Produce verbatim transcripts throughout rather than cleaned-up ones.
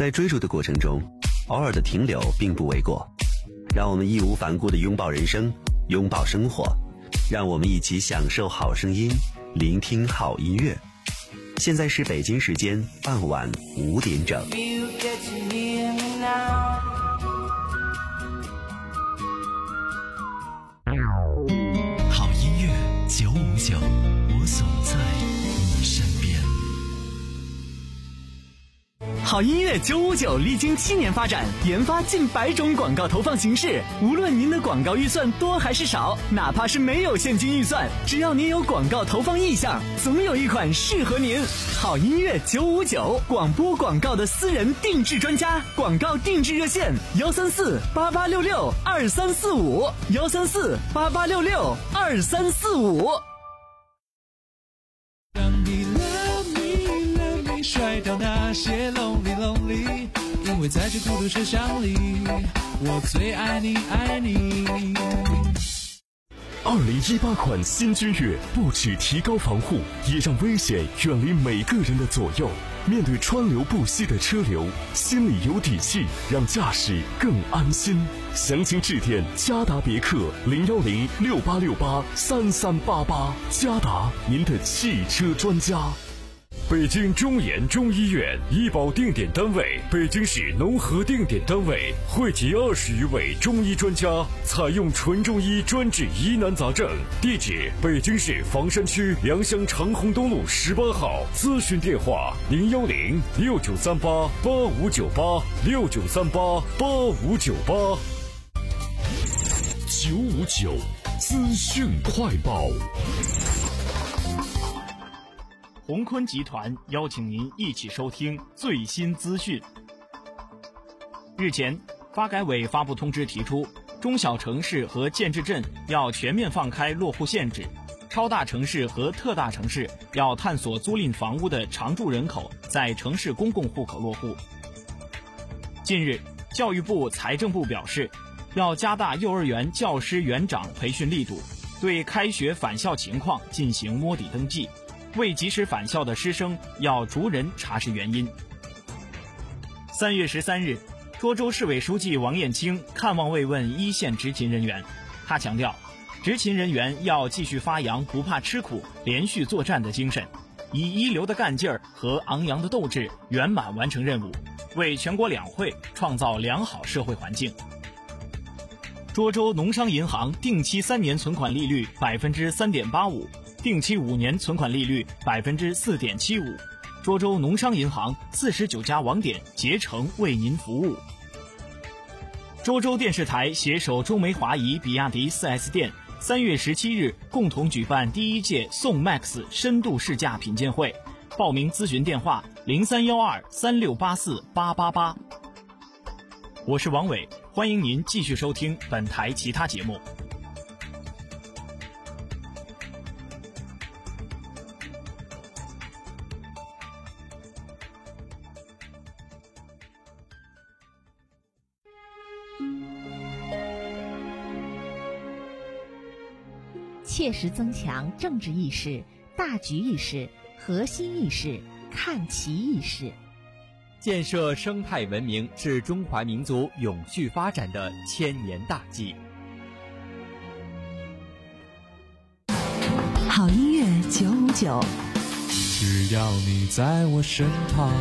在追逐的过程中，偶尔的停留并不为过。让我们义无反顾地拥抱人生，拥抱生活，让我们一起享受好声音，聆听好音乐。现在是北京时间傍晚五点整。 好音乐九五九，我总在你身边。 好音乐九五九历经七年发展，研发近百种广告投放形式。无论您的广告预算多还是少，哪怕是没有现金预算，只要您有广告投放意向，总有一款适合您。好音乐九五九，广播广告的私人定制专家，广告定制热线：幺三四八八六六二三四五，幺三四八八六六二三四五。 甩掉那些 lonely lonely， 因为在这孤独车厢里，我最爱你爱你。 二零一八款新君越不只提高防护，也让危险远离每个人的左右。面对川流不息的车流，心里有底气，让驾驶更安心。详情致电嘉达别克零幺零六八六八三三八八，嘉达您的汽车专家。 北京中研中医院医保定点单位，北京市农合定点单位，汇集二十余位中医专家，采用纯中医专治疑难杂症。地址：北京市房山区良乡长虹东路十八号。咨询电话：零幺零六九三八八五九八六九三八八五九八。 九五九资讯快报。 鸿坤集团邀请您一起收听最新资讯。日前，发改委发布通知，提出中小城市和建制镇要全面放开落户限制，超大城市和特大城市要探索租赁房屋的常住人口在城市公共户口落户。近日，教育部、财政部表示，要加大幼儿园教师园长培训力度，对开学返校情况进行摸底登记。未及时返校的师生要逐人查实原因。三月十三日，涿州市委书记王燕青看望慰问一线执勤人员，他强调，执勤人员要继续发扬不怕吃苦、连续作战的精神，以一流的干劲儿和昂扬的斗志圆满完成任务，为全国两会创造良好社会环境。涿州农商银行定期三年存款利率百分之三点八五。定期五年存款利率百分之四点七五，涿州农商银行四十九家网点竭诚为您服务。涿州电视台携手中煤华谊比亚迪 四 S 店，三月十七日共同举办第一届宋 Max 深度试驾品鉴会，报名咨询电话零三幺二三六八四八八八。我是王伟，欢迎您继续收听本台其他节目。 切实增强政治意识、大局意识、核心意识、看齐意识， 建设生态文明是中华民族永续发展的千年大计。 好音乐九五九， 只要你在我身旁。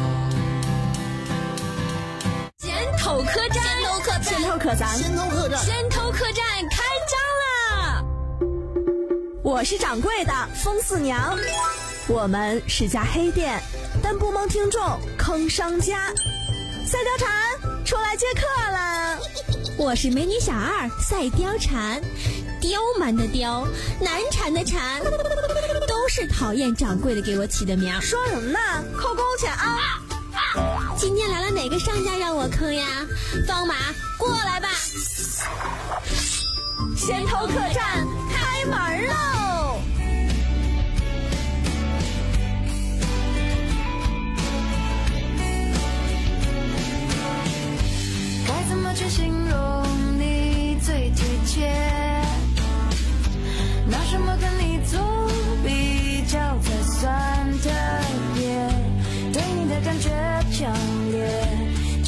先头客栈，先头客栈， 先头客栈， 先头客栈，先头客栈开张啦！ 我是掌柜的风四娘，我们是家黑店，但不蒙听众坑商家。赛貂蝉出来接客了。 我是美女小二赛貂蝉，刁蛮的刁，难缠的缠，都是讨厌掌柜的给我起的名。 说什么呢？扣工钱啊！ 今天来了哪个商家让我坑呀？方马过来吧！ 先头客栈开门喽！ 该怎么去形容你最贴切？拿什么跟你做比较才算特别？对你的感觉强烈，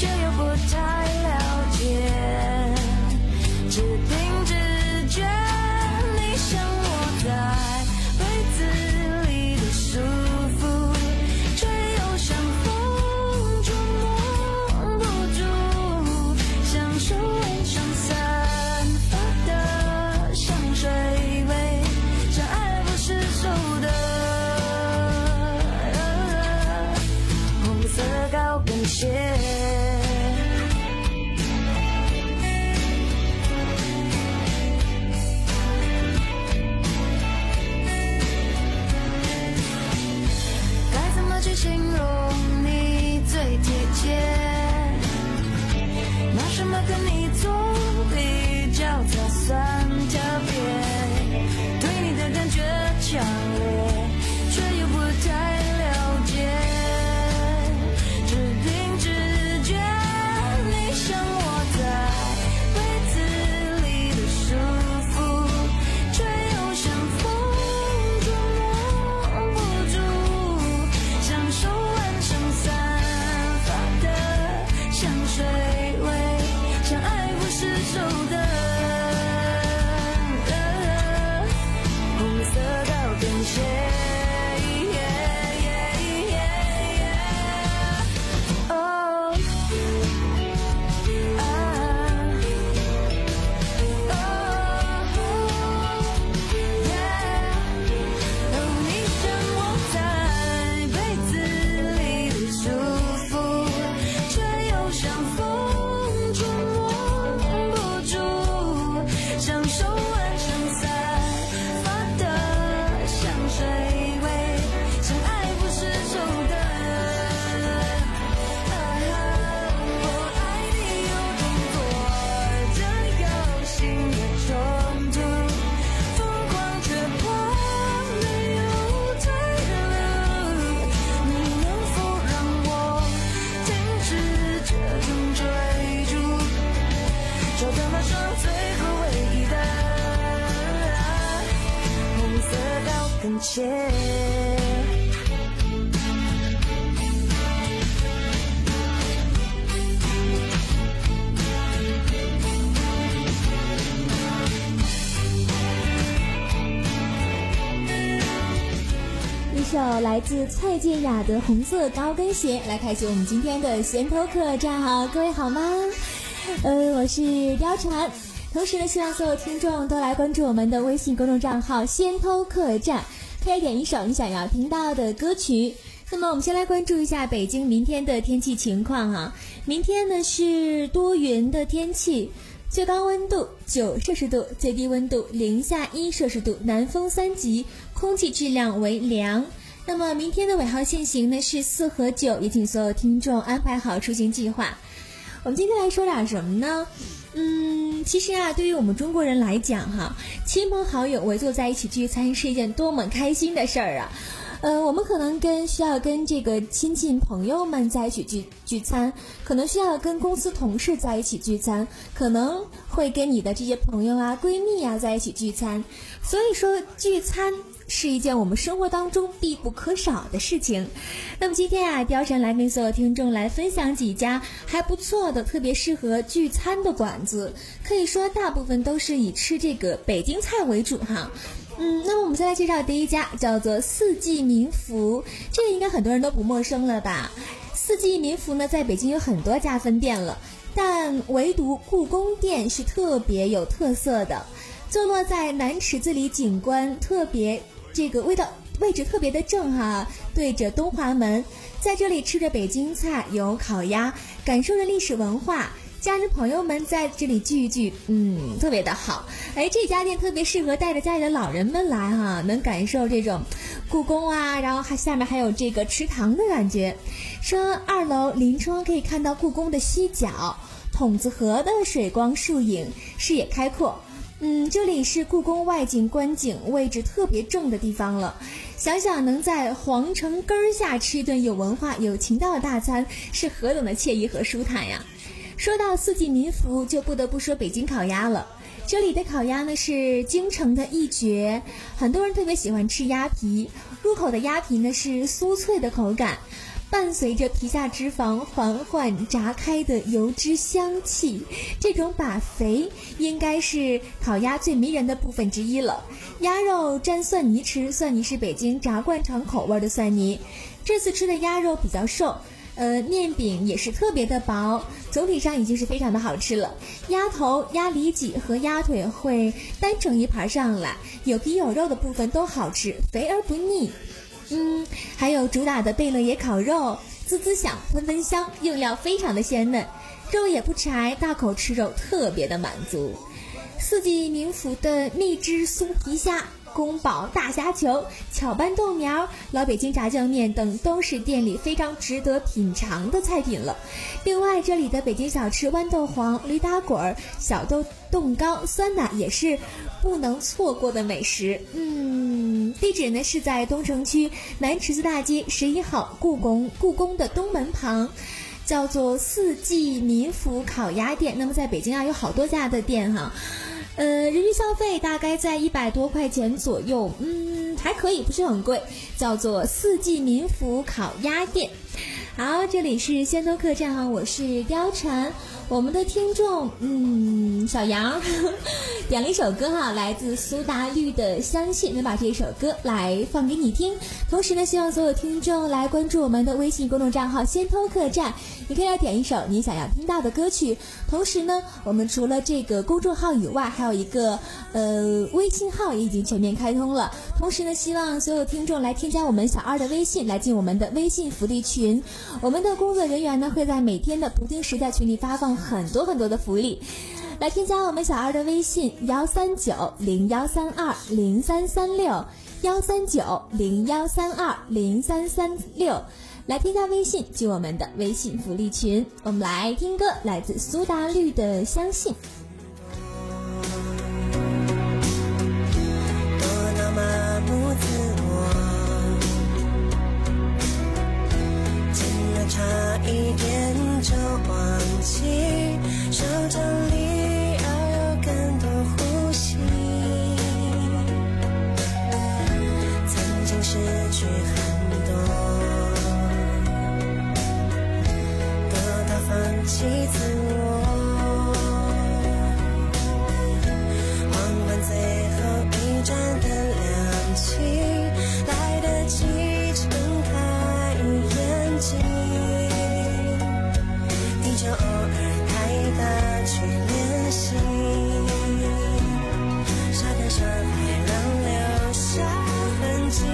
界。 一首来自蔡健雅的《红色高跟鞋》来开启我们今天的闲头客栈。好，各位好吗？呃，我是貂蝉。同时呢，希望所有听众都来关注我们的微信公众账号仙偷客栈，可以点一首你想要听到的歌曲。那么我们先来关注一下北京明天的天气情况哈。明天呢是多云的天气，最高温度九摄氏度，最低温度零下一摄氏度，南风三级，空气质量为良。那么明天的尾号限行呢是四和九，也请所有听众安排好出行计划。我们今天来说点什么呢？嗯，其实啊，对于我们中国人来讲哈，亲朋好友围坐在一起聚餐是一件多么开心的事儿啊！呃，我们可能跟需要跟这个亲戚朋友们在一起聚聚餐，可能需要跟公司同事在一起聚餐，可能会跟你的这些朋友啊、闺蜜啊在一起聚餐。所以说，聚餐是一件我们生活当中必不可少的事情。那么今天啊，貂蝉来跟所有听众来分享几家还不错的、特别适合聚餐的馆子，可以说大部分都是以吃这个北京菜为主哈。嗯，那么我们先来介绍第一家，叫做四季民福，这个应该很多人都不陌生了吧？四季民福呢，在北京有很多家分店了，但唯独故宫店是特别有特色的，坐落在南池子里，景观特别，这个味道位置特别的正哈，对着东华门，在这里吃着北京菜，有烤鸭，感受着历史文化。家人朋友们在这里聚一聚，嗯，特别的好。哎，这家店特别适合带着家里的老人们来哈，能感受这种故宫啊，然后还下面还有这个池塘的感觉。说二楼临窗可以看到故宫的西角，筒子河的水光树影，视野开阔。嗯，这里是故宫外景观景位置特别正的地方了。想想能在皇城根儿下吃一顿有文化有情调的大餐，是何等的惬意和舒坦呀！说到四季民福，就不得不说北京烤鸭了。这里的烤鸭呢是京城的一绝，很多人特别喜欢吃鸭皮，入口的鸭皮呢是酥脆的口感，伴随着皮下脂肪缓缓炸开的油脂香气，这种把肥应该是烤鸭最迷人的部分之一了。鸭肉蘸蒜泥吃，蒜泥是北京炸灌肠口味的蒜泥。这次吃的鸭肉比较瘦，呃，面饼也是特别的薄，总体上已经是非常的好吃了。鸭头、鸭里脊和鸭腿会单整一盘上来，有皮有肉的部分都好吃，肥而不腻。嗯，还有主打的贝勒爷烤肉，滋滋响，喷喷香，用料非常的鲜嫩，肉也不柴，大口吃肉特别的满足。四季民福的蜜汁酥皮虾、宫保大虾球、巧拌豆苗、老北京炸酱面等都是店里非常值得品尝的菜品了。另外，这里的北京小吃豌豆黄、驴打滚、小豆冻糕、酸奶也是不能错过的美食。嗯，地址呢是在东城区南池子大街十一号故宫故宫的东门旁，叫做四季民福烤鸭店。那么在北京啊有好多家的店哈。呃，人均消费大概在一百多块钱左右，嗯，还可以，不是很贵，叫做四季民福烤鸭店。好，这里是仙偷客栈哈，我是貂蝉。我们的听众，嗯，小杨呵呵点了一首歌哈，来自苏打绿的《相信》，能把这首歌来放给你听。同时呢，希望所有听众来关注我们的微信公众账号仙偷客栈，你可以来点一首你想要听到的歌曲。同时呢，我们除了这个公众号以外，还有一个呃微信号也已经全面开通了。同时呢，希望所有听众来添加我们小二的微信，来进我们的微信福利群。我们的工作人员呢会在每天的不定时在群里发放很多很多的福利，来添加我们小二的微信幺三九零幺三二零三三六幺三九零幺三二零三三六，来添加微信进我们的微信福利群。我们来听歌，来自苏打绿的《相信》。 多到麻木自我，竟然差一点就忘记手掌里要有更多呼吸。曾经失去很多，得到放弃自我。黄昏最后一盏灯亮起，来得及睁开眼睛。地球偶尔太大去练习，沙滩上海浪留下痕迹，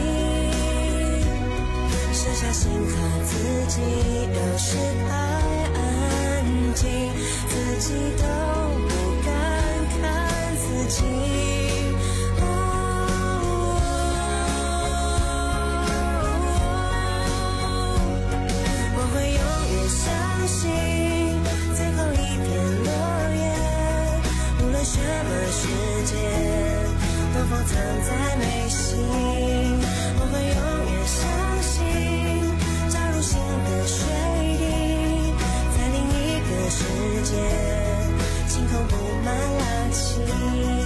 剩下心和自己，有时太安静，自己都不敢看自己。我会永远相信最后一片落叶，无论什么时间都封藏在眉心。我会永远相信加入新的水滴，在另一个世界晴空布满垃圾。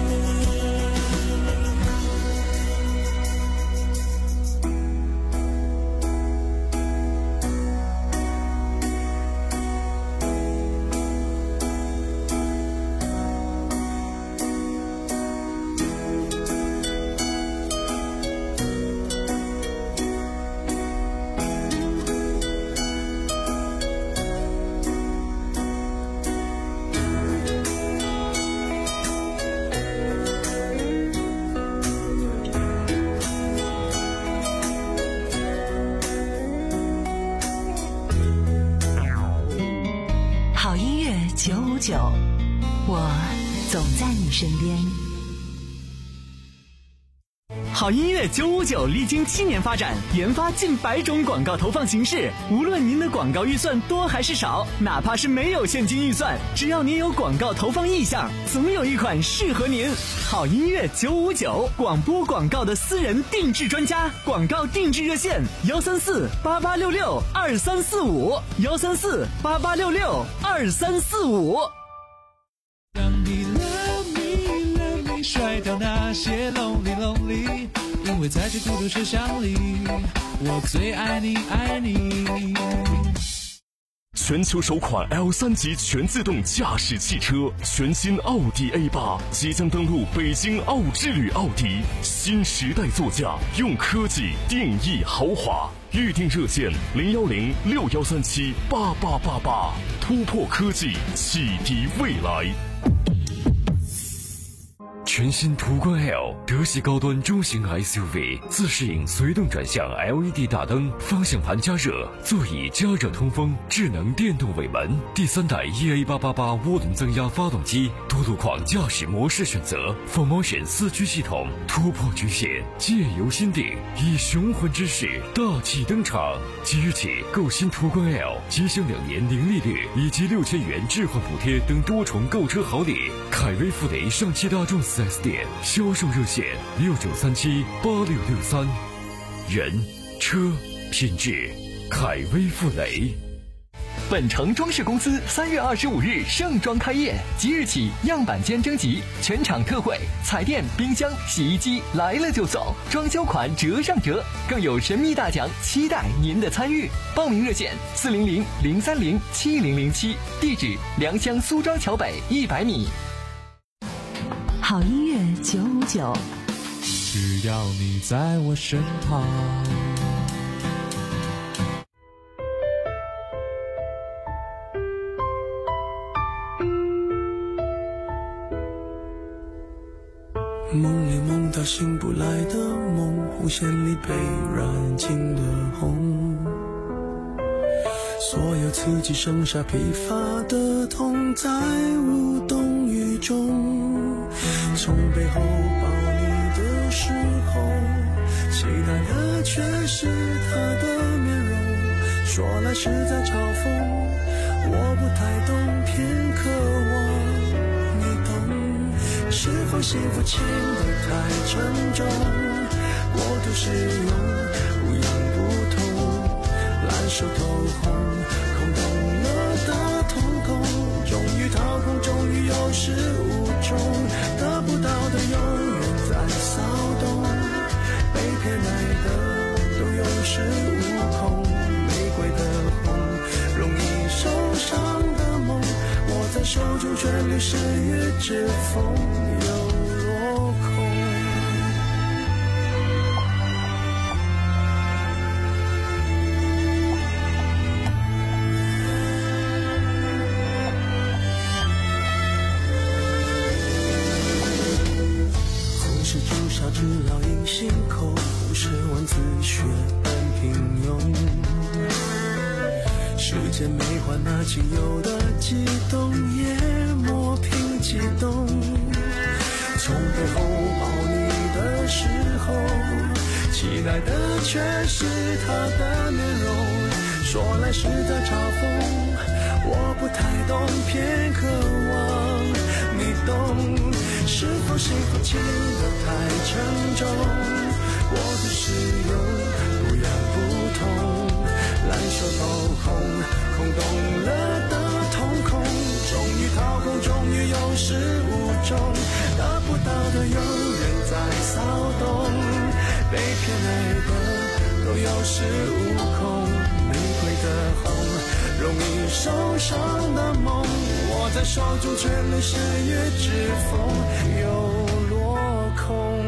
好音乐九五九，我总在你身边。 好音乐九五九历经七年发展，研发近百种广告投放形式。无论您的广告预算多还是少，哪怕是没有现金预算，只要您有广告投放意向，总有一款适合您。好音乐九五九，广播广告的私人定制专家，广告定制热线：幺三四八八六六二三四五，幺三四八八六六二三四五。 让你 love me love me 甩掉那些 lonely lonely， 因为在这孤独车厢里，我最爱你爱你。 全球首款 L 三 级全自动驾驶汽车，全新奥迪 A 八 即将登陆北京奥之旅奥迪，新时代座驾，用科技定义豪华。预定热线零幺零六幺三七八八八八，突破科技，启迪未来。 全新途观 L 德系高端中型 S U V， 自适应随动转向 L E D 大灯，方向盘加热，座椅加热通风，智能电动尾门，第三代 E A 八八八涡轮增压发动机，多路况驾驶模式选择 ，four motion 四驱系统，突破局限，借由心定，以雄浑之势大气登场。即日起购新途观 L， 即享两年零利率以及六千元置换补贴等多重购车好礼。凯威富雷上汽大众四 S 店销售热线六九三七八六六三，人车品质，凯威富雷。 本城装饰公司三月二十五日盛装开业，即日起样板间征集，全场特惠，彩电、冰箱、洗衣机来了就送，装修款折上折，更有神秘大奖，期待您的参与。报名热线四零零零三零七零零七，地址良乡苏庄桥北一百米。 好音乐九五九， 只要你在我身旁。 梦里梦到醒不来的梦，红线里被染尽的红，所有刺激剩下疲乏的痛，在无动于衷。从背后抱你的时候，期待的却是他的面容，说来是在嘲讽，我不太懂，偏渴望你懂。是否幸福轻得太沉重，过度使用不痒不痛，烂熟透红，空洞了的瞳孔，终于掏空，终于有始无终，得不到的永远在骚动，被偏爱的恃无恐。玫瑰的红，容易受伤的梦，握在手中却流失于指缝，又落空。红是朱砂痣烙印心口，红是万紫雪般平庸。世间没换那仅有的悸动，也磨平激动。从背后抱你的时候，期待的却是他的面容。说来是在嘲讽，我不太懂，偏渴望你懂。是否幸福轻得太沉重？我的使用不痒不痛，烂熟透红，空洞了的瞳孔，终于掏空，终于有始无终，得不到的永远在骚动，被偏爱的都有恃无恐。玫瑰的红，容易受伤的梦，握在手中却流失于指缝，又落空。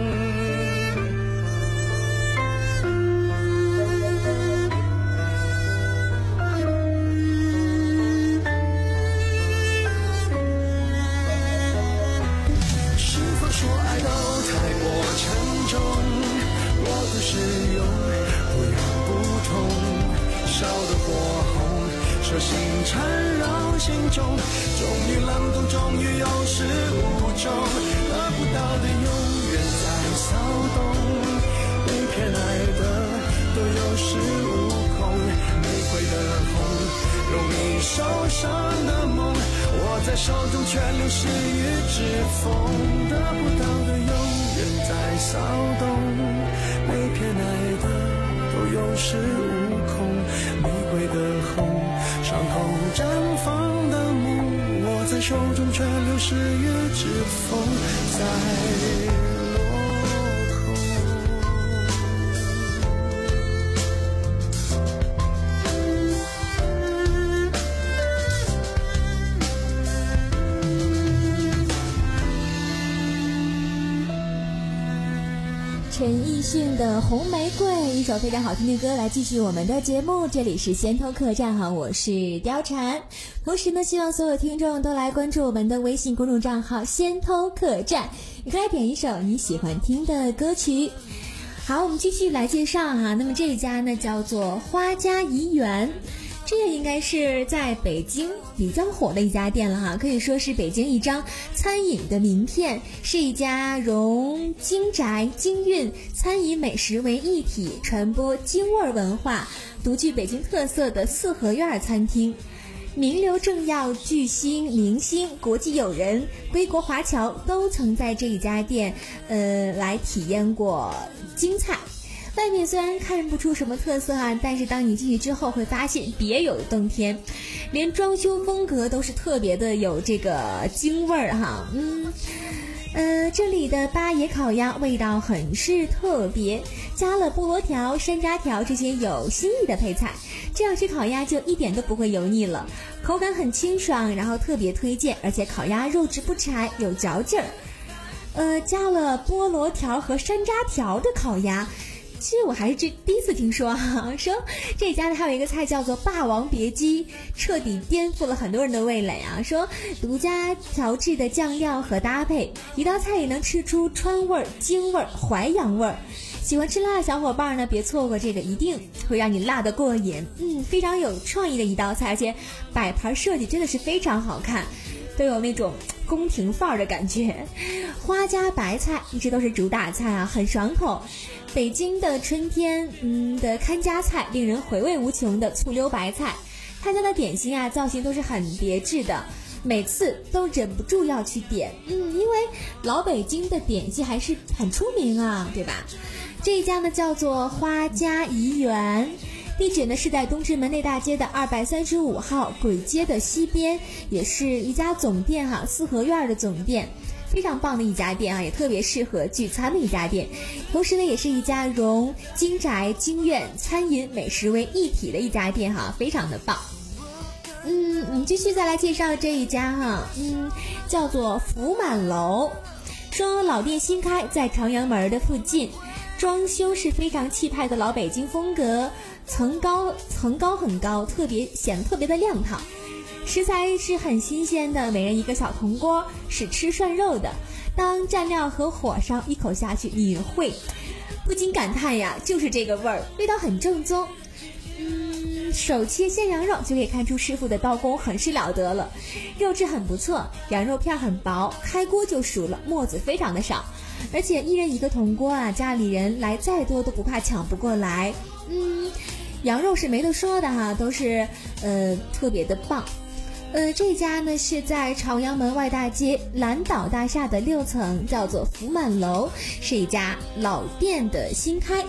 是否说爱都太过沉重？我的使用不痒不痛，烧得火红，手心缠绕心中，终于冷冻，终于有始无终，得不到的永远在骚动，被偏爱的都有恃无恐。玫瑰的红，容易受伤的梦，握在手中却流失于指缝，得不到的永远在骚动，被偏爱的都有恃无恐。玫瑰的红，伤口绽放的梦，握在手中却流失于指缝，在陈奕迅的《红玫瑰》，一首非常好听的歌，来继续我们的节目。这里是先头客栈哈，我是貂蝉。同时呢，希望所有听众都来关注我们的微信公众账号先头客栈，你可以来点一首你喜欢听的歌曲。好，我们继续来介绍哈。那么这一家呢叫做花家怡园，这个应该是在北京比较火的一家店了哈，可以说是北京一张餐饮的名片，是一家融京宅京韵餐饮美食为一体，传播京味文化，独具北京特色的四合院餐厅。名流政要、巨星、明星、国际友人、归国华侨都曾在这一家店呃来体验过京菜。外面虽然看不出什么特色啊，但是当你进去之后会发现别有洞天，连装修风格都是特别的有这个京味儿哈。嗯呃，这里的八爷烤鸭味道很是特别，加了菠萝条、山楂条这些有新意的配菜，这样吃烤鸭就一点都不会油腻了，口感很清爽，然后特别推荐，而且烤鸭肉质不柴，有嚼劲儿。呃，加了菠萝条和山楂条的烤鸭，其实我还是这第一次听说啊，说这家呢还有一个菜叫做霸王别姬，彻底颠覆了很多人的味蕾啊，说独家调制的酱料和搭配，一道菜也能吃出川味、京味、淮扬味。喜欢吃辣的小伙伴呢，别错过这个，一定会让你辣得过瘾。嗯，非常有创意的一道菜，而且摆盘设计真的是非常好看，都有那种宫廷范儿的感觉。花家白菜一直都是主打菜啊，很爽口。北京的春天，嗯的看家菜，令人回味无穷的醋溜白菜。他家的点心啊，造型都是很别致的，每次都忍不住要去点。嗯，因为老北京的点心还是很出名啊，对吧？这一家呢叫做花家怡园，地址呢是在东直门内大街的二百三十五号，簋街的西边，也是一家总店哈、啊，四合院的总店。 非常棒的一家店啊，也特别适合聚餐的一家店。同时呢，也是一家融京宅、京苑、餐饮、美食为一体的一家店哈，非常的棒。嗯，我们继续再来介绍这一家哈，嗯，叫做福满楼。说老店新开，在朝阳门的附近，装修是非常气派的老北京风格，层高层高很高，特别显得特别的亮堂。食材是很新鲜的，每人一个小铜锅，是吃涮肉的。当蘸料和火烧，一口下去，你会不禁感叹呀，就是这个味儿，味道很正宗。嗯，手切鲜羊肉就可以看出师傅的刀工很是了得了，肉质很不错，羊肉片很薄，开锅就熟了，沫子非常的少，而且一人一个铜锅啊，家里人来再多都不怕抢不过来。嗯，羊肉是没得说的哈，都是呃特别的棒。呃，这家呢是在朝阳门外大街蓝岛大厦的六层，叫做福满楼，是一家老店的新开。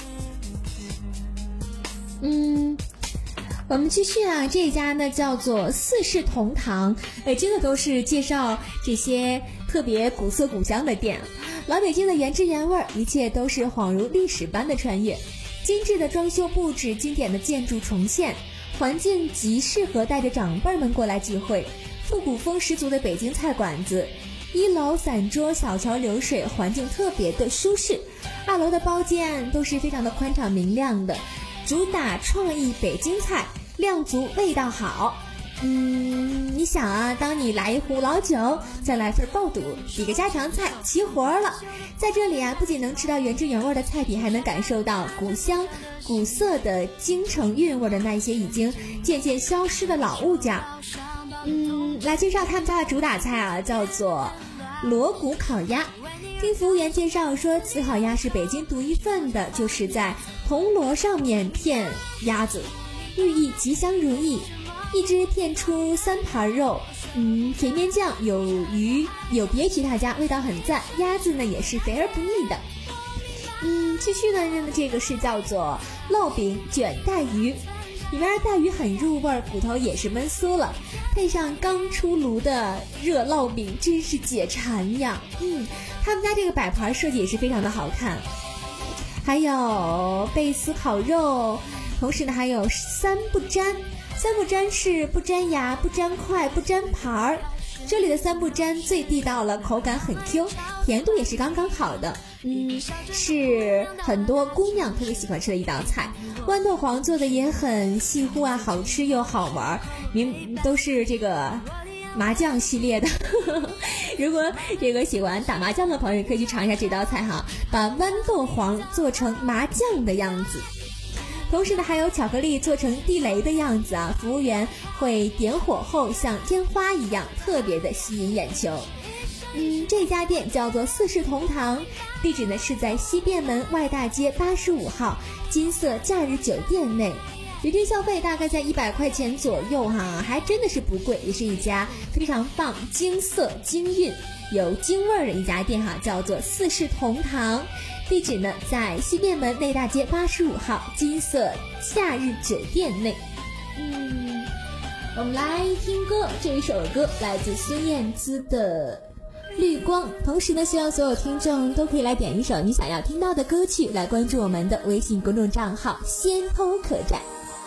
嗯，我们继续啊，这家呢叫做四世同堂，哎，真的都是介绍这些特别古色古香的店，老北京的原汁原味，一切都是恍如历史般的穿越，精致的装修布置，经典的建筑重现。环境极适合带着长辈们过来聚会，复古风十足的北京菜馆子。一楼散桌，小桥流水，环境特别的舒适。二楼的包间都是非常的宽敞明亮的，主打创意北京菜，量足味道好。嗯，你想啊，当你来一壶老酒，再来份爆肚，几个家常菜，齐活了。在这里啊，不仅能吃到原汁原味的菜品，还能感受到古香古色的京城韵味的那些已经渐渐消失的老物件。嗯，来介绍他们家的主打菜啊，叫做锣鼓烤鸭。听服务员介绍说，此烤鸭是北京独一份的，就是在铜锣上面片鸭子，寓意吉祥如意。一只片出三盘肉，嗯，甜面酱有鱼有别其他家，味道很赞。鸭子呢也是肥而不腻的。嗯，继续呢，这个是叫做烙饼卷带鱼，里面的带鱼很入味，骨头也是焖酥了，配上刚出炉的热烙饼，真是解馋呀。嗯，他们家这个摆盘设计也是非常的好看，还有贝丝烤肉，同时呢还有三不沾。三不沾是不沾牙、不沾筷、不沾盘儿。这里的三不沾最地道了，口感很 Q， 甜度也是刚刚好的。嗯，是很多姑娘特别喜欢吃的一道菜。豌豆黄做的也很细乎啊，好吃又好玩，明都是这个麻酱系列的。如果这个喜欢打麻将的朋友，可以去尝一下这道菜哈，把豌豆黄做成麻酱的样子。同时呢，还有巧克力做成地雷的样子啊，服务员会点火后像烟花一样，特别的吸引眼球。嗯，这家店叫做四世同堂，地址呢是在西便门外大街八十五号金色假日酒店内，人均消费大概在一百块钱左右哈，还真的是不贵，也是一家非常棒、京色京韵、有京味儿的一家店哈，叫做四世同堂。地址呢在西便门内大街八十五号金色夏日酒店内。嗯，我们来听歌，这一首歌来自孙燕姿的绿光。同时呢，希望所有听众都可以来点一首你想要听到的歌曲，来关注我们的微信公众账号先偷客栈。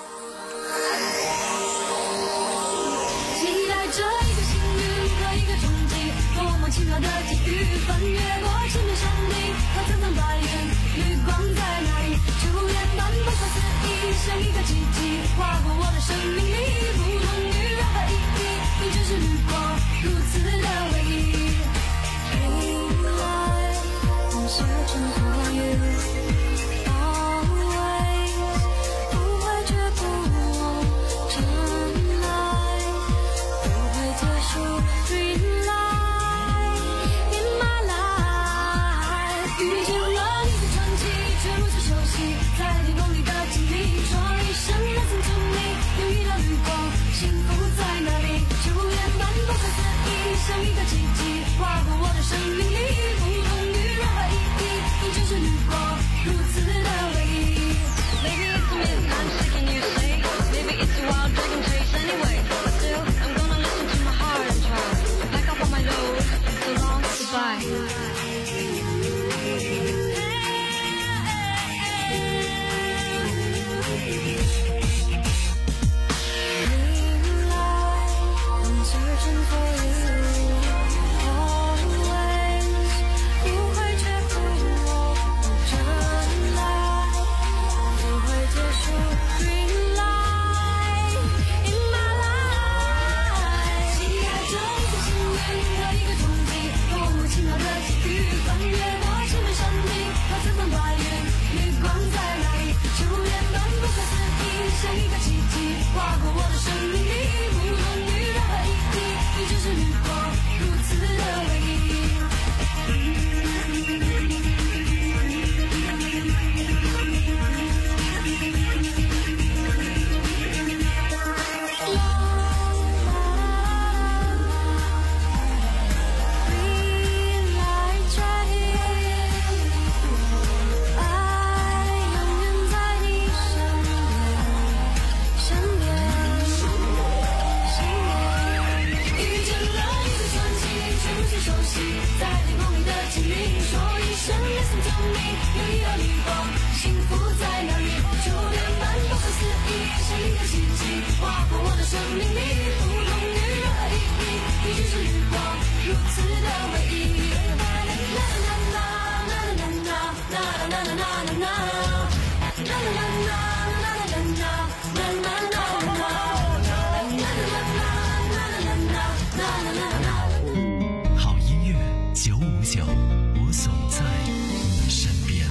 期待着一个幸运和一个冲击，多么奇妙的际遇，翻越过千面山顶和层层白云，绿光在哪里？初恋般不可思议，像一个奇迹划过我的生命里，不同于任何意义，你就是绿光，如此的唯一。Moonlight, I'm searching for you, always 不会却不忘真爱，不会结束 Green light in my life。 遇见了你的传奇，却如此熟悉，在天空里的经历，说一声 Listen to me， 又遇到绿光，幸福在哪里？初恋般不可思议，像一个奇迹划过我的生命里，不同于任何意义，你就是像一个奇迹划过我的生命里，无论与任何意义，你就是绿光，如此的唯一。 好音乐九五九，我总在你身边。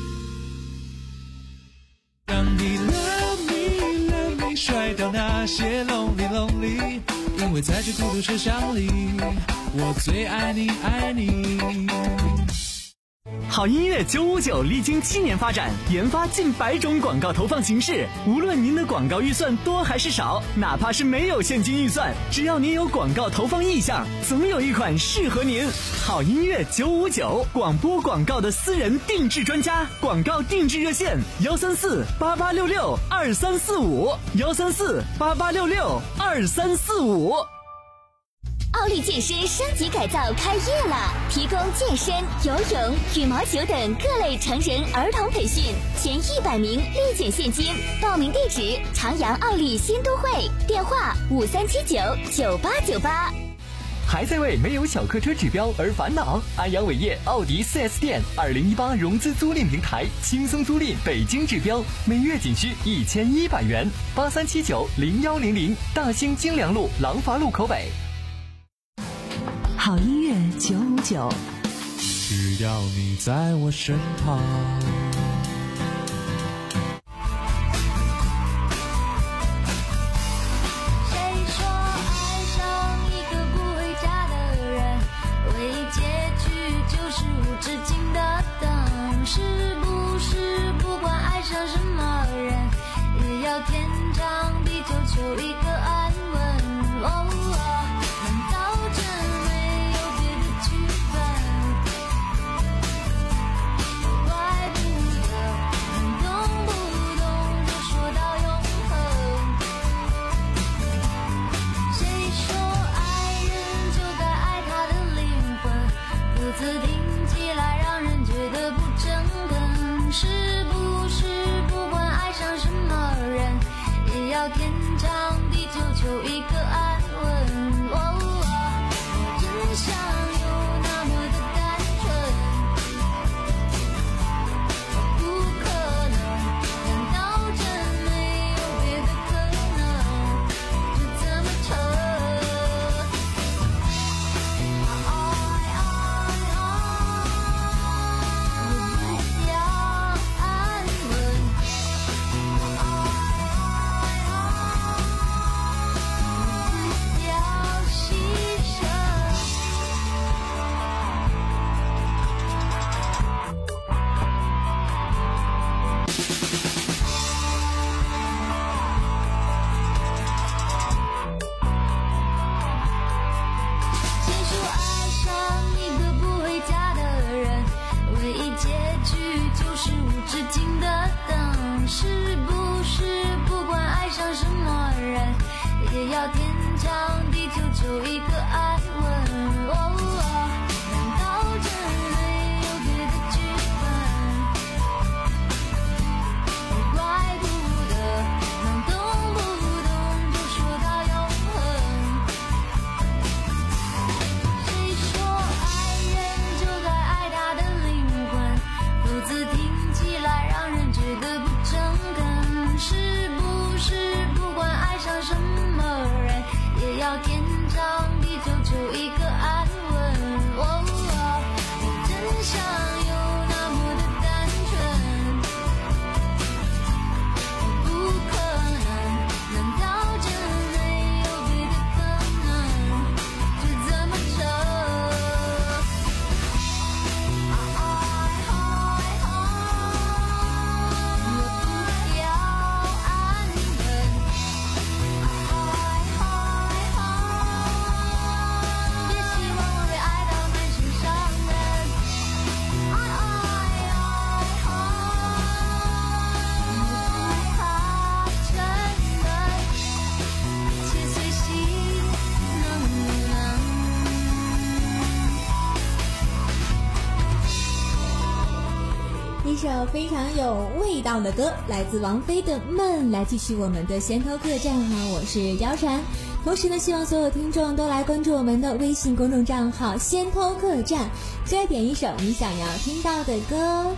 让你 love me love me 甩掉那些 lonely lonely， 因为在这孤独车厢里，我最爱你爱你。 好音乐九五九历经七年发展，研发近百种广告投放形式。无论您的广告预算多还是少，哪怕是没有现金预算，只要您有广告投放意向，总有一款适合您。好音乐九五九，广播广告的私人定制专家，广告定制热线：幺三四八八六六二三四五，幺三四八八六六二三四五。 奥利健身升级改造开业了，提供健身、游泳、羽毛球等各类成人儿童培训，前一百名立减现金。报名地址：长阳奥利新都会，电话五三七九九八九八。 还在为没有小客车指标而烦恼？安阳伟业奥迪 四 S 店二零一八融资租赁平台，轻松租赁北京指标，每月仅需一千一百元。八三七九零幺零零，大兴京良路廊坊路口北。 好音乐九五九， 只要你在我身旁。 谁说爱上一个不回家的人，唯一结局就是无止境的等？是不是不管爱上什么人，也要天长地久求一个安稳？哦天长地久求一个安稳。哦，我真想有那么的单纯，不可能，难道真没有别的可能？就这么沉。爱爱爱，我不要安稳。是不是不管爱上什么人，也要天长地久求一个安稳？哦，难道真没有别的剧本？怪不得能动不动就说到永恒。谁说爱人就该爱他的灵魂？否则听起来让人觉得不诚恳。 首非常有味道的歌，来自王菲的《梦》，来继续我们的闲头客栈哈，我是貂蝉。同时呢，希望所有听众都来关注我们的微信公众账号闲头客栈，就来点一首你想要听到的歌。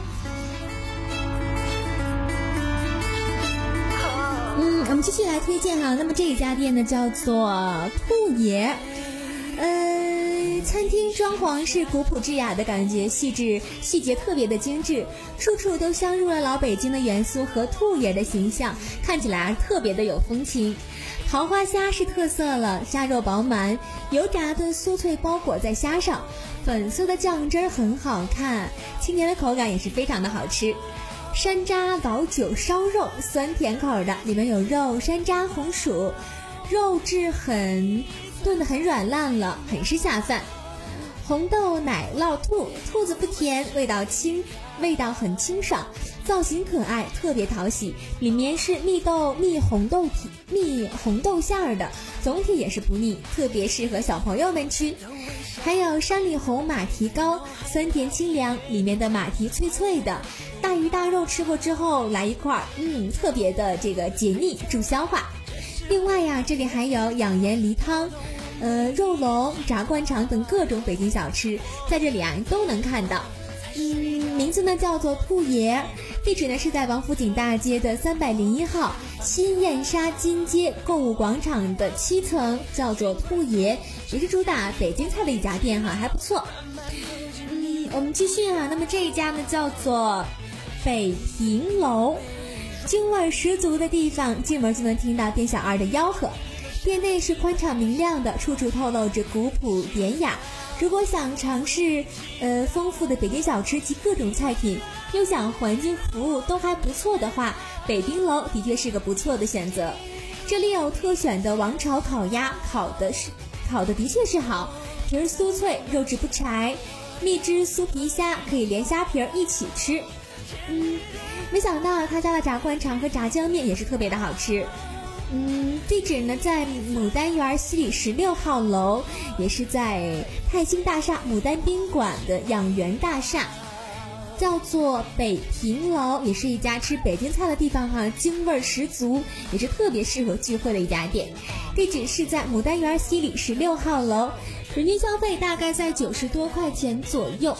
嗯，我们继续来推荐哈。那么这一家店呢叫做兔爷，呃，餐厅装潢是古朴质雅的感觉，细致细节特别的精致，处处都镶入了老北京的元素和兔爷的形象，看起来特别的有风情。桃花虾是特色了，虾肉饱满，油炸的酥脆包裹在虾上，粉色的酱汁很好看，清甜的口感也是非常的好吃。山楂老酒烧肉，酸甜口的，里面有肉、山楂、红薯，肉质很炖得很软烂了，很是下饭。红豆奶酪兔，兔子不甜，味道清，味道很清爽，造型可爱，特别讨喜。里面是蜜豆蜜红豆体蜜红豆馅儿的，总体也是不腻，特别适合小朋友们吃。还有山里红马蹄糕，酸甜清凉，里面的马蹄脆脆的，大鱼大肉吃过之后来一块儿，嗯，特别的这个解腻助消化。另外呀，这里还有养颜梨汤。呃，肉龙、炸灌肠等各种北京小吃，在这里啊都能看到。嗯，名字呢叫做兔爷，地址呢是在王府井大街的三百零一号新燕莎金街购物广场的七层，叫做兔爷，也是主打北京菜的一家店哈，还不错。嗯，我们继续哈，那么这一家呢叫做北平楼，京味十足的地方，进门就能听到店小二的吆喝。店内是宽敞明亮的，处处透露着古朴典雅。如果想尝试呃丰富的北京小吃及各种菜品，又想环境服务都还不错的话，北冰楼的确是个不错的选择。这里有特选的王朝烤鸭，烤的是烤的的确是好，皮儿酥脆，肉质不柴，蜜汁酥皮虾可以连虾皮儿一起吃。嗯，没想到他家的炸灌肠和炸酱面也是特别的好吃。嗯，地址呢在牡丹园西里十六号楼，也是在泰兴大厦牡丹宾馆的养元大厦，叫做北平楼，也是一家吃北京菜的地方哈，京味十足，也是特别适合聚会的一家店。地址是在牡丹园西里十六号楼，人均消费大概在九十多块钱左右。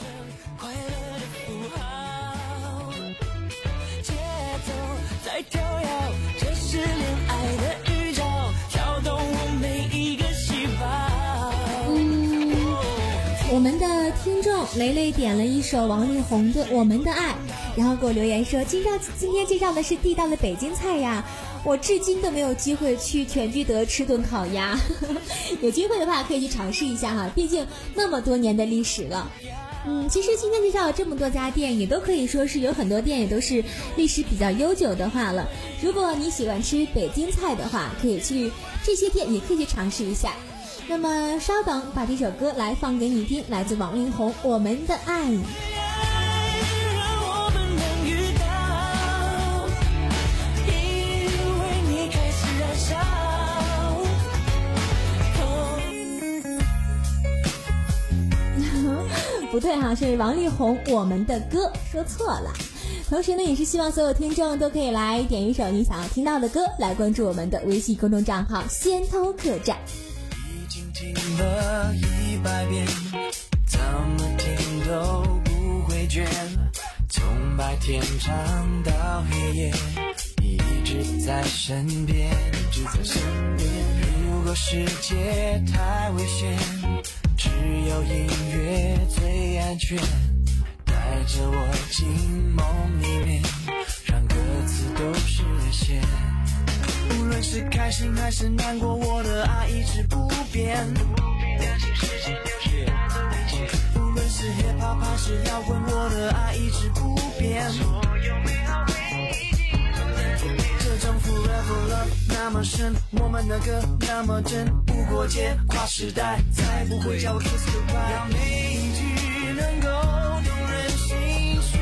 我们的听众雷雷点了一首王力宏的《我们的爱》，然后给我留言说今天今天介绍的是地道的北京菜呀，我至今都没有机会去全聚德吃顿烤鸭有机会的话可以去尝试一下哈，毕竟那么多年的历史了。嗯，其实今天介绍了这么多家店，也都可以说是有很多店也都是历史比较悠久的话了。如果你喜欢吃北京菜的话，可以去这些店，也可以去尝试一下。那么稍等，把这首歌来放给你听，来自王力宏《我们的爱》。不对哈，是王力宏《我们的歌》，说错了。同时呢，也是希望所有听众都可以来点一首你想要听到的歌，来关注我们的微信公众账号先头客栈。 听了一百遍，怎么听都不会倦，从白天唱到黑夜，一直在身边，一直在身边。如果世界太危险，只有音乐最安全，带着我进梦里面，让歌词都实现。无论是开心还是难过，我的爱一直不变。两心世界流逝大的危险，无论是 hip hop 还是摇滚，我的爱一直不变。所有美好回忆记录在嘴边，这种 forever love 那么深，我们的歌那么真，无国界跨时代，再不会叫我 kiss goodbye。让每一句能够动人心弦。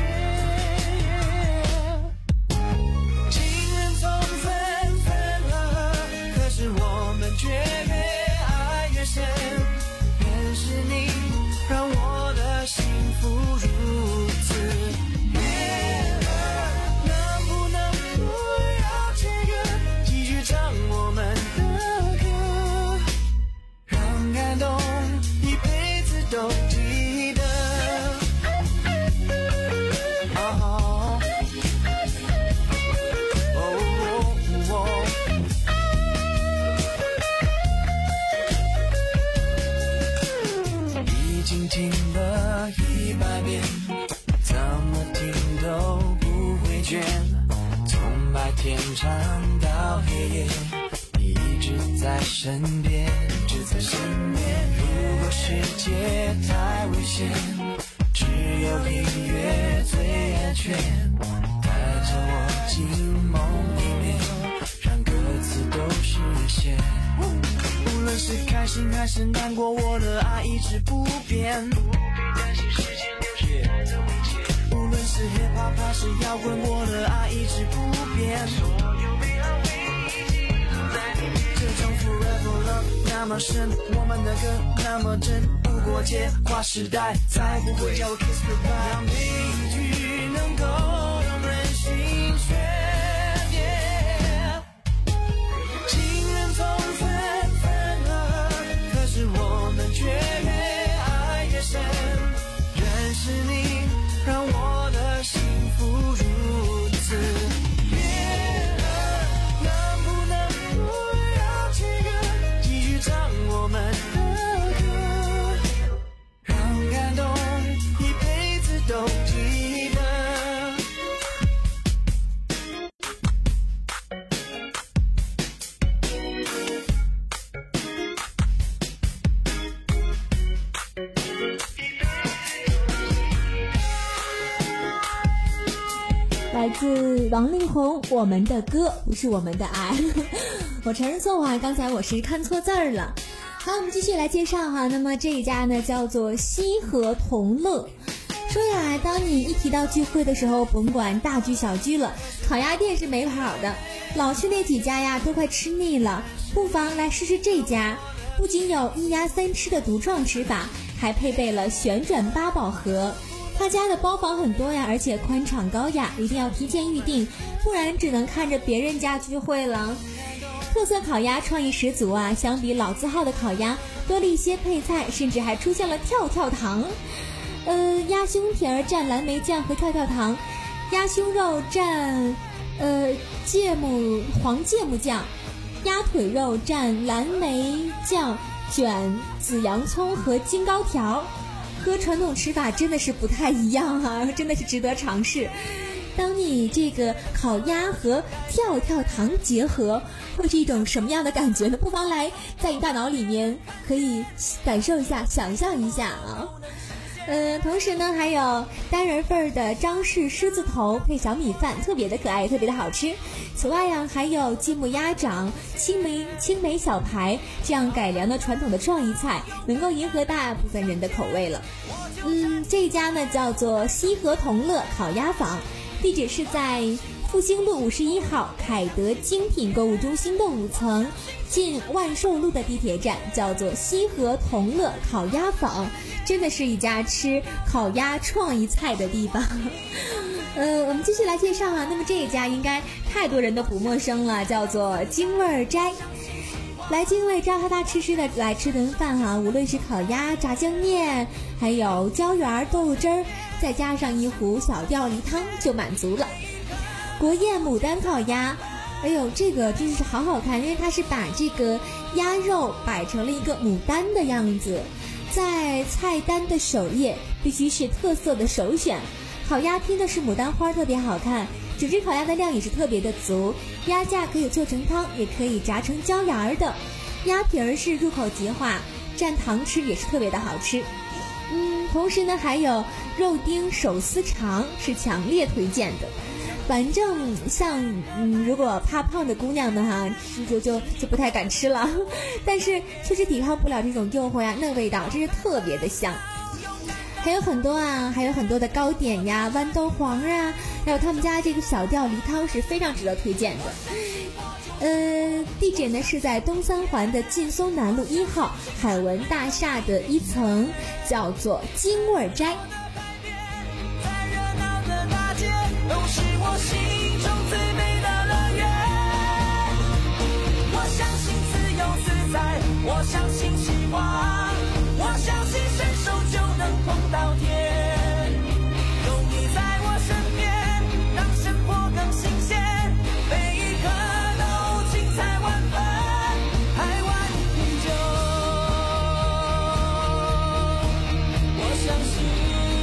情人从分分合合，可是我们却越爱越深。愿是你让我的幸福如此越来天长到黑夜，你一直在身边，只在身边。如果世界太危险，只有音乐最安全，带着我进梦里面，让歌词都实现。无论是开心还是难过，我的爱一直不变，不必担心时间流逝带走一切。无论是 hip hop 还是摇滚，我的爱一直不变，所有美好回忆一起在里面。这种 forever love 那么深，我们的歌那么真，不过界跨时代，才不会叫我 kiss goodbye。让每一句能够让人心弦。情人总分分合，可是我们却越爱越深。认识你，让我的幸福如此悦耳。能不能不要切割，继续唱我们的歌，让感动一辈子都记得。 来自王力宏，我们的歌不是我们的爱。我承认错误啊，刚才我是看错字儿了。好，我们继续来介绍哈。那么这一家呢叫做西河同乐。说呀，当你一提到聚会的时候，甭管大聚小聚了，烤鸭店是没跑的。老去那几家呀都快吃腻了，不妨来试试这家。不仅有一鸭三吃的独创吃法，还配备了旋转八宝盒。他家的包房很多呀，而且宽敞高雅，一定要提前预定，不然只能看着别人家聚会了。特色烤鸭创意十足啊，相比老字号的烤鸭多了一些配菜，甚至还出现了跳跳糖。呃，鸭胸皮儿蘸蓝莓酱和跳跳糖，鸭胸肉蘸呃芥末黄芥末酱，鸭腿肉蘸蓝莓酱卷紫洋葱和金糕条。和传统吃法真的是不太一样啊，真的是值得尝试。当你这个烤鸭和跳跳糖结合，会是一种什么样的感觉呢？不妨来在你大脑里面可以感受一下，想象一下啊。呃，同时呢，还有单人份的张氏狮子头配小米饭，特别的可爱，特别的好吃。此外呀，还有芥末鸭掌、青梅青梅小排这样改良的传统的创意菜，能够迎合大部分人的口味了。嗯，这一家呢叫做西河同乐烤鸭坊，地址是在复兴路五十一号凯德精品购物中心的五层，进万寿路的地铁站，叫做西河同乐烤鸭坊。真的是一家吃烤鸭创意菜的地方。呃，我们继续来介绍啊。那么这一家应该太多人都不陌生了，叫做京味斋。来京味斋和大吃吃的来吃顿饭哈、啊，无论是烤鸭、炸酱面，还有椒圆、豆腐汁儿，再加上一壶小吊梨汤就满足了。国宴牡丹烤鸭，哎呦，这个真是好好看，因为它是把这个鸭肉摆成了一个牡丹的样子。在菜单的首页必须是特色的首选，烤鸭拼的是牡丹花，特别好看。整只烤鸭的量也是特别的足，鸭架可以做成汤，也可以炸成椒盐儿的。鸭皮儿是入口即化，蘸糖吃也是特别的好吃。嗯，同时呢还有肉丁手撕肠是强烈推荐的。反正像嗯，如果怕胖的姑娘呢哈，就就就不太敢吃了，但是确实抵抗不了这种诱惑呀，那味道真是特别的香。还有很多啊，还有很多的糕点呀，豌豆黄啊，还有他们家这个小吊梨汤是非常值得推荐的。呃，地址呢是在东三环的劲松南路一号海文大厦的一层，叫做京味斋。 都是我心中最美的乐园。我相信自由自在，我相信希望，我相信伸手就能碰到天。有你在我身边，让生活更新鲜，每一刻都精彩万分。海湾啤酒，我相信。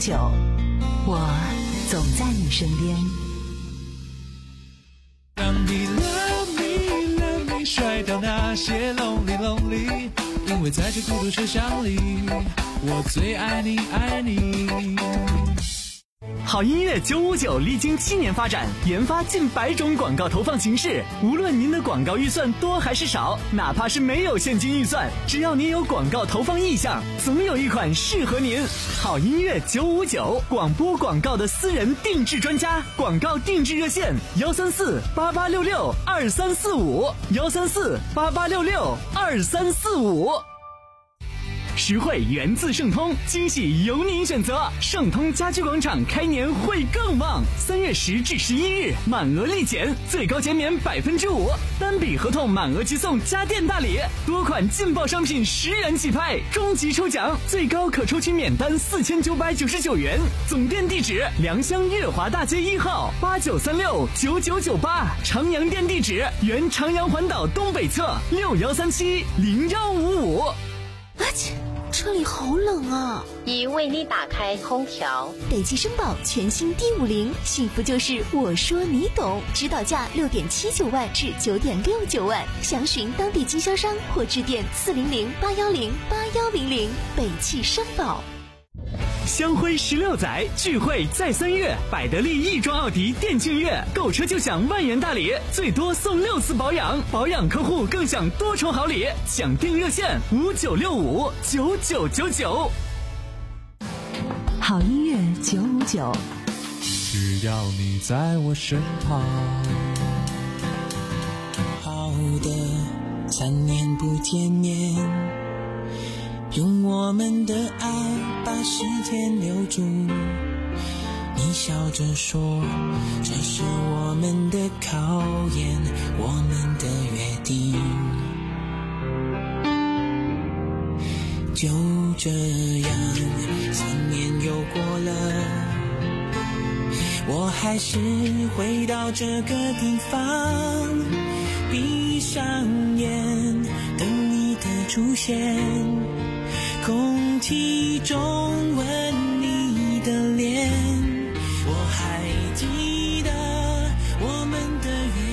九，我总在你身边。 让你 love me love me 甩掉那些 lonely lonely， 因为在这孤独车厢里，我最爱你爱你。 好音乐九五九历经七年发展，研发近百种广告投放形式。无论您的广告预算多还是少，哪怕是没有现金预算，只要您有广告投放意向，总有一款适合您。好音乐九五九，广播广告的私人定制专家，广告定制热线：幺三四八八六六二三四五，幺三四八八六六二三四五。实惠源自盛通，惊喜由您选择。盛通家居广场开年会更旺，三月十至十一日满额立减，最高减免百分之五，单笔合同满额即送家电大礼，多款劲爆商品十元起拍，终极抽奖最高可抽取免单四千九百九十九元。总店地址：良乡悦华大街一号八九三六九九九八，长阳店地址：原长阳环岛东北侧六幺三七零幺五五。 啊切，车里好冷啊！ 已为你打开空调。 北汽绅宝全新 D 五零，幸福就是我说你懂，指导价六点七九万至九点六九万，详询当地经销商或致电四零零八幺零八幺零零。北汽绅宝。 香辉十六载，聚会在三月，百得利亦庄奥迪店庆月，购车就享万元大礼，最多送六次保养，保养客户更享多重好礼。享定热线五九六五九九九九。 好音乐九五九， 只要你在我身旁。 好的，三年不见面，用我们的爱把时间留住。你笑着说，这是我们的考验，我们的约定。就这样，三年又过了，我还是回到这个地方，闭上眼等你的出现，空气中吻你的脸，我还记得我们的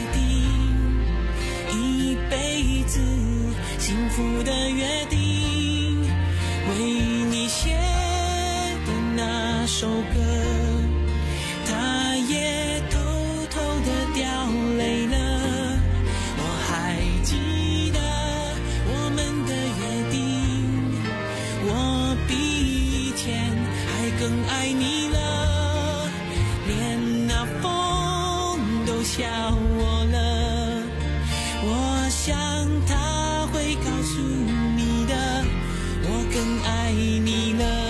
约定，一辈子幸福的约定，为你写的那首歌，它也偷偷地掉泪了，我还记得我们的约定，我比以前还更爱你了，连那风都笑我了，我想他会告诉你的，我更爱你了。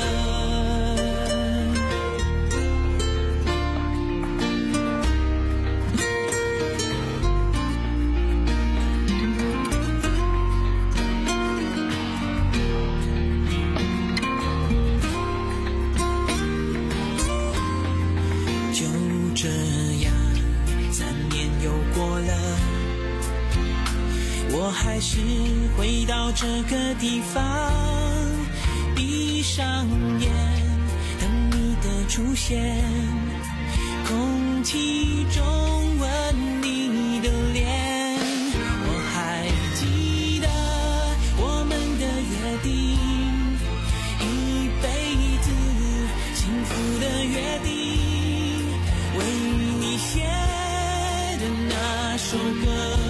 我还是回到这个地方，闭上眼等你的出现，空气中吻你的脸，我还记得我们的约定，一辈子幸福的约定，为你写的那首歌，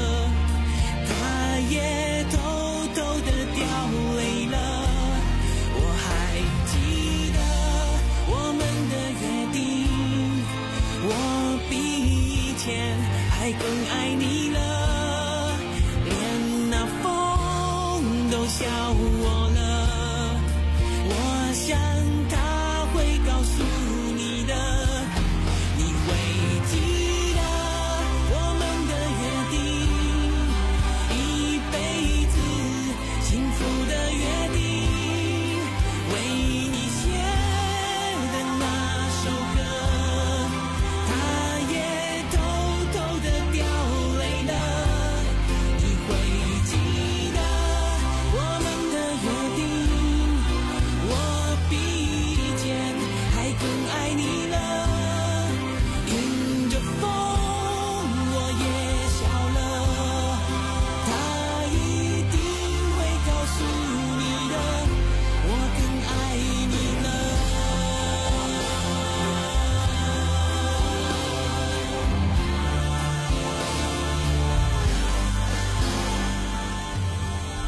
也偷偷地掉泪了，我还记得我们的约定，我比以前还更爱你了，连那风都笑我了，我想他会告诉你的，你会记得我们的约定，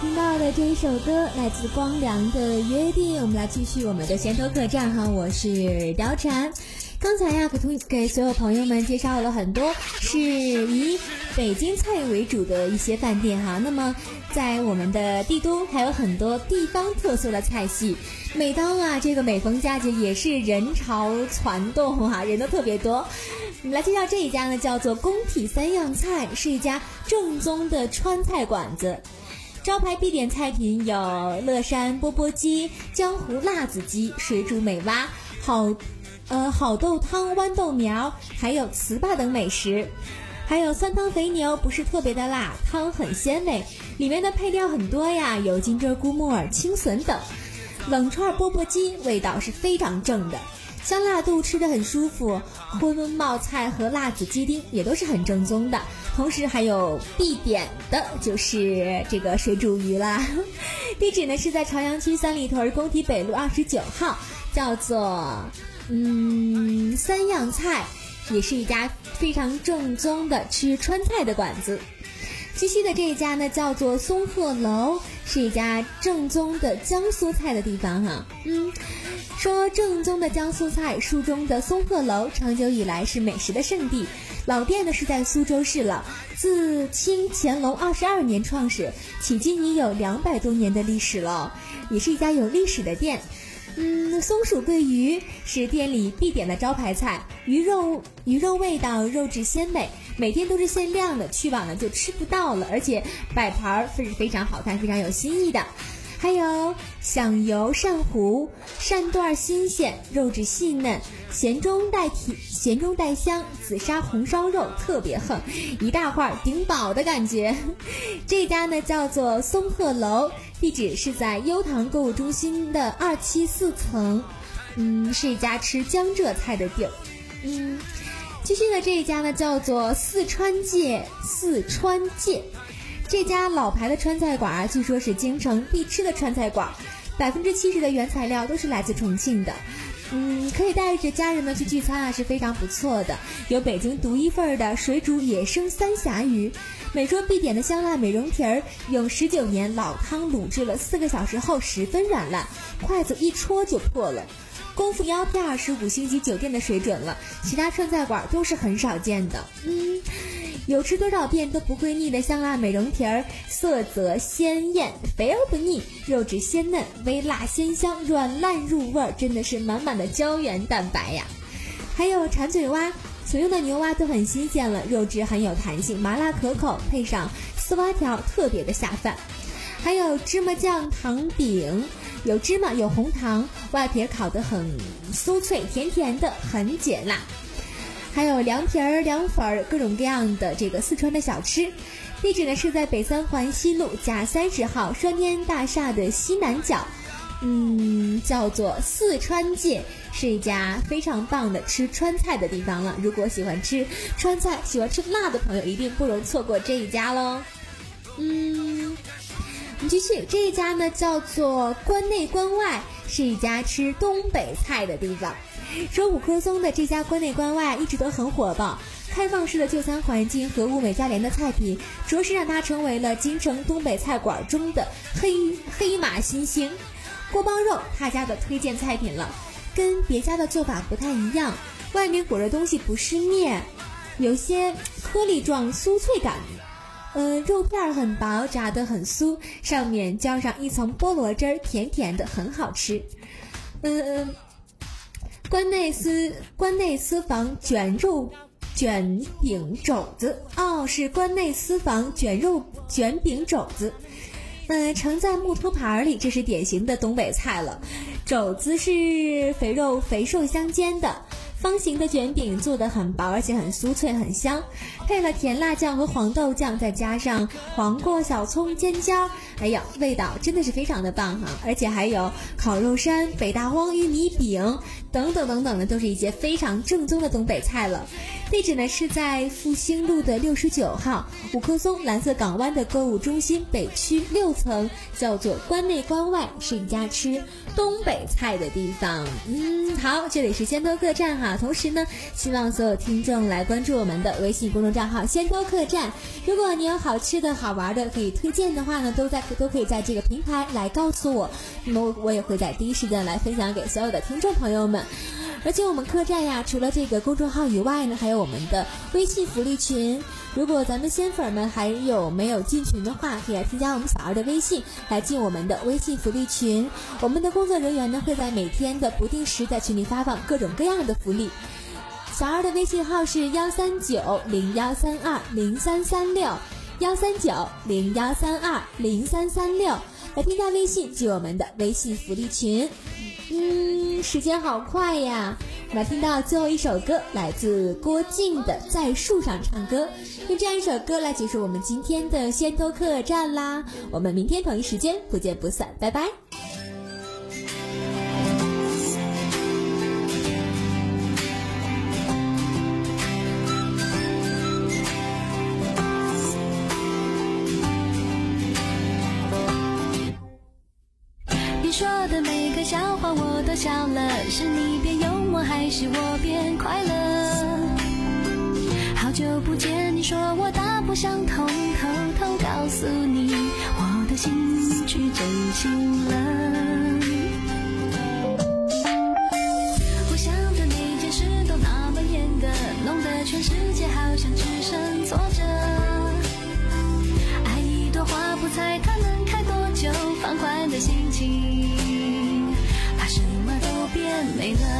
听到的这一首歌来自光良的《约定》，我们来继续我们的闲头客栈哈，我是貂蝉。刚才呀，给同给所有朋友们介绍了很多是以北京菜为主的一些饭店哈。那么在我们的帝都还有很多地方特色的菜系。每当啊这个每逢佳节，也是人潮攒动哈，人都特别多。我们来介绍这一家呢，叫做工体三样菜，是一家正宗的川菜馆子。招牌必点菜品有乐山钵钵鸡、江湖辣子鸡、水煮美蛙、好呃好豆汤、豌豆苗，还有糍粑等美食。还有酸汤肥牛，不是特别的辣，汤很鲜美，里面的配料很多呀，有金针菇、木耳、青笋等。冷串钵钵鸡味道是非常正的，香辣度吃得很舒服，荤冒菜和辣子鸡丁也都是很正宗的。同时还有必点的就是这个水煮鱼啦。地址呢是在朝阳区三里屯工体北路二十九号，叫做嗯三样菜，也是一家非常正宗的吃川菜的馆子。继续的这一家呢叫做松鹤楼，是一家正宗的江苏菜的地方哈。嗯，说正宗的江苏菜，书中的松鹤楼长久以来是美食的圣地。老店呢是在苏州市了，自清乾隆二十二年创始，迄今已有两百多年的历史了，也是一家有历史的店。嗯，松鼠桂鱼是店里必点的招牌菜，鱼肉鱼肉味道肉质鲜美，每天都是限量的，去晚了就吃不到了，而且摆盘是非常好看，非常有新意的。还有响油鳝糊，鳝段新鲜，肉质细嫩，咸中带甜，咸中带香，紫砂红烧肉特别横，一大块顶饱的感觉。这家呢叫做松鹤楼，地址是在优唐购物中心的二期四层，嗯，是一家吃江浙菜的地儿。嗯，继续的这一家呢叫做四川界，四川界。这家老牌的川菜馆啊，据说是京城必吃的川菜馆，百分之七十的原材料都是来自重庆的。嗯，可以带着家人呢去聚餐啊，是非常不错的。有北京独一份的水煮野生三峡鱼，每桌必点的香辣美容皮儿，用十九年老汤卤制了四个小时后十分软烂，筷子一戳就破了。功夫腰片是五星级酒店的水准了，其他川菜馆都是很少见的。嗯。有吃多少遍都不会腻的香辣美容皮儿，色泽鲜艳，肥而不腻，肉质鲜嫩，微辣鲜香，软烂入味，真的是满满的胶原蛋白呀。还有馋嘴蛙，所用的牛蛙都很新鲜了，肉质很有弹性，麻辣可口，配上丝蛙条特别的下饭。还有芝麻酱糖饼，有芝麻有红糖，外皮烤得很酥脆，甜甜的，很解辣。还有凉皮儿、凉粉儿，各种各样的这个四川的小吃。地址呢是在北三环西路甲三十号双天大厦的西南角，嗯，叫做四川界，是一家非常棒的吃川菜的地方了。如果喜欢吃川菜、喜欢吃辣的朋友，一定不容错过这一家喽。嗯，我们继续，这一家呢叫做关内关外，是一家吃东北菜的地方。说五棵松的这家关内关外一直都很火爆，开放式的就餐环境和物美价廉的菜品，着实让它成为了京城东北菜馆中的黑黑马新星。锅包肉他家的推荐菜品了，跟别家的做法不太一样，外面裹着东西不是面，有些颗粒状酥脆感，呃，肉片很薄，炸得很酥，上面浇上一层菠萝汁儿，甜甜的，很好吃。嗯、呃。关内私关内私房卷肉卷饼肘子哦，是关内私房卷肉卷饼肘子，嗯、呃，盛在木托盘里，这是典型的东北菜了。肘子是肥肉肥瘦相间的，方形的卷饼做得很薄，而且很酥脆很香，配了甜辣酱和黄豆酱，再加上黄瓜、小葱、尖椒，哎呀，味道真的是非常的棒哈！而且还有烤肉山、北大荒玉米饼等等等等的，都是一些非常正宗的东北菜了。地址呢是在复兴路的六十九号五棵松蓝色港湾的购物中心北区六层，叫做关内关外，是一家吃东北菜的地方。嗯，好，这里是仙头客栈哈。 哈。同时呢，希望所有听众来关注我们的微信公众账号仙偷客栈。如果你有好吃的好玩的可以推荐的话呢，都在都可以在这个平台来告诉我，那么我也会在第一时间来分享给所有的听众朋友们。而且我们客栈呀，除了这个公众号以外呢，还有我们的微信福利群。如果咱们仙粉们还有没有进群的话，可以来添加我们小二的微信，来进我们的微信福利群。我们的工作人员呢，会在每天的不定时在群里发放各种各样的福利。小二的微信号是幺三九零幺三二零三三六，幺三九零幺三二零三三六，来添加微信进我们的微信福利群。嗯，时间好快呀！我们来听到最后一首歌，来自郭靖的《在树上唱歌》，用这样一首歌来结束我们今天的仙偷客栈啦。我们明天同一时间不见不散，拜拜。 你说的每个笑话我都笑了，是你变幽默还是我变快乐？好久不见，你说我大不相同，偷偷告诉你我的心去真心了。我想的每件事都那么严格，弄得全世界好像只剩挫折。爱一朵花不猜它能开多久，放宽的心情把什么都变美了。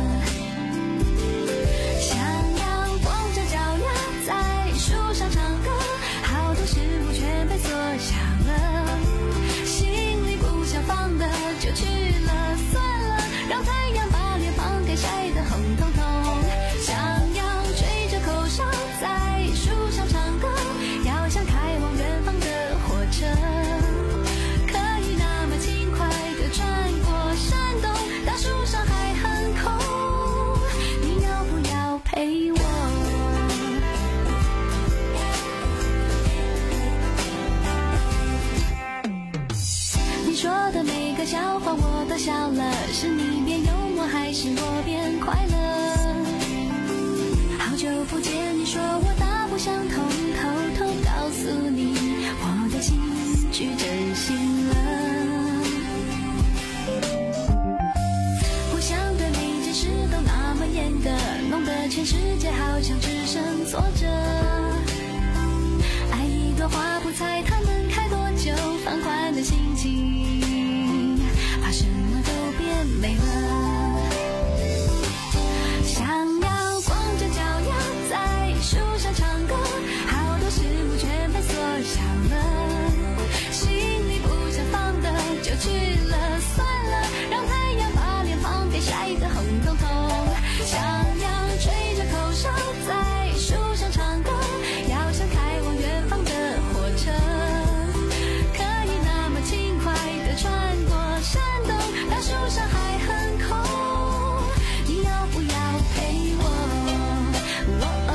像阳光着脚丫在树上唱歌，好多事物全被缩小了，心里不想放的就去了，算了，让太阳把脸庞给晒得红彤彤。像阳吹着口哨在树上唱歌，要像开往远方的火车，大树上还很空，你要不要陪我？你说的每个笑话我都笑了，是你变幽默还是我变快乐？好久不见，你说我大不相同，偷偷告诉你我的心去真心了。弄得全世界好像只剩挫折。爱一朵花不猜它能开多久，放宽的心情把什么都变美了。想要光着脚丫在树上唱歌，好多事物全被缩小了，心里不想放的就去了，算了，让太阳把脸庞给晒得红彤彤。像阳吹着口哨在树上唱歌，要像开往远方的火车，可以那么轻快地穿过山洞，大树上还很空，你要不要陪我？哦哦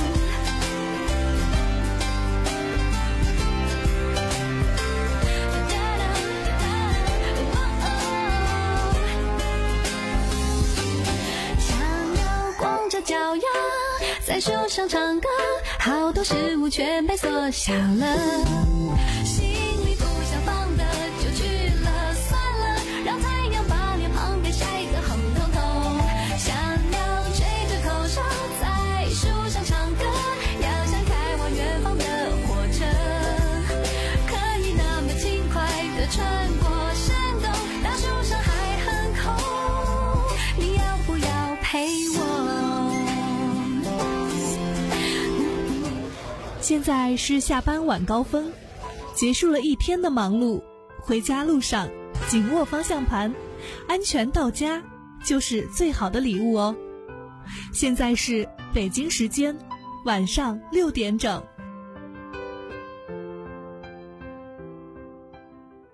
脚丫在树上唱歌，好多事物全被缩小了，心里不想放的就去了，算了，让太阳把脸庞给晒得红彤彤。想要吹着口哨在树上唱歌，要像开往远方的火车，可以那么轻快地穿过山洞，大树上还很空，你要不要陪我？ 现在是下班晚高峰，结束了一天的忙碌，回家路上紧握方向盘，安全到家就是最好的礼物哦。现在是北京时间晚上六点整。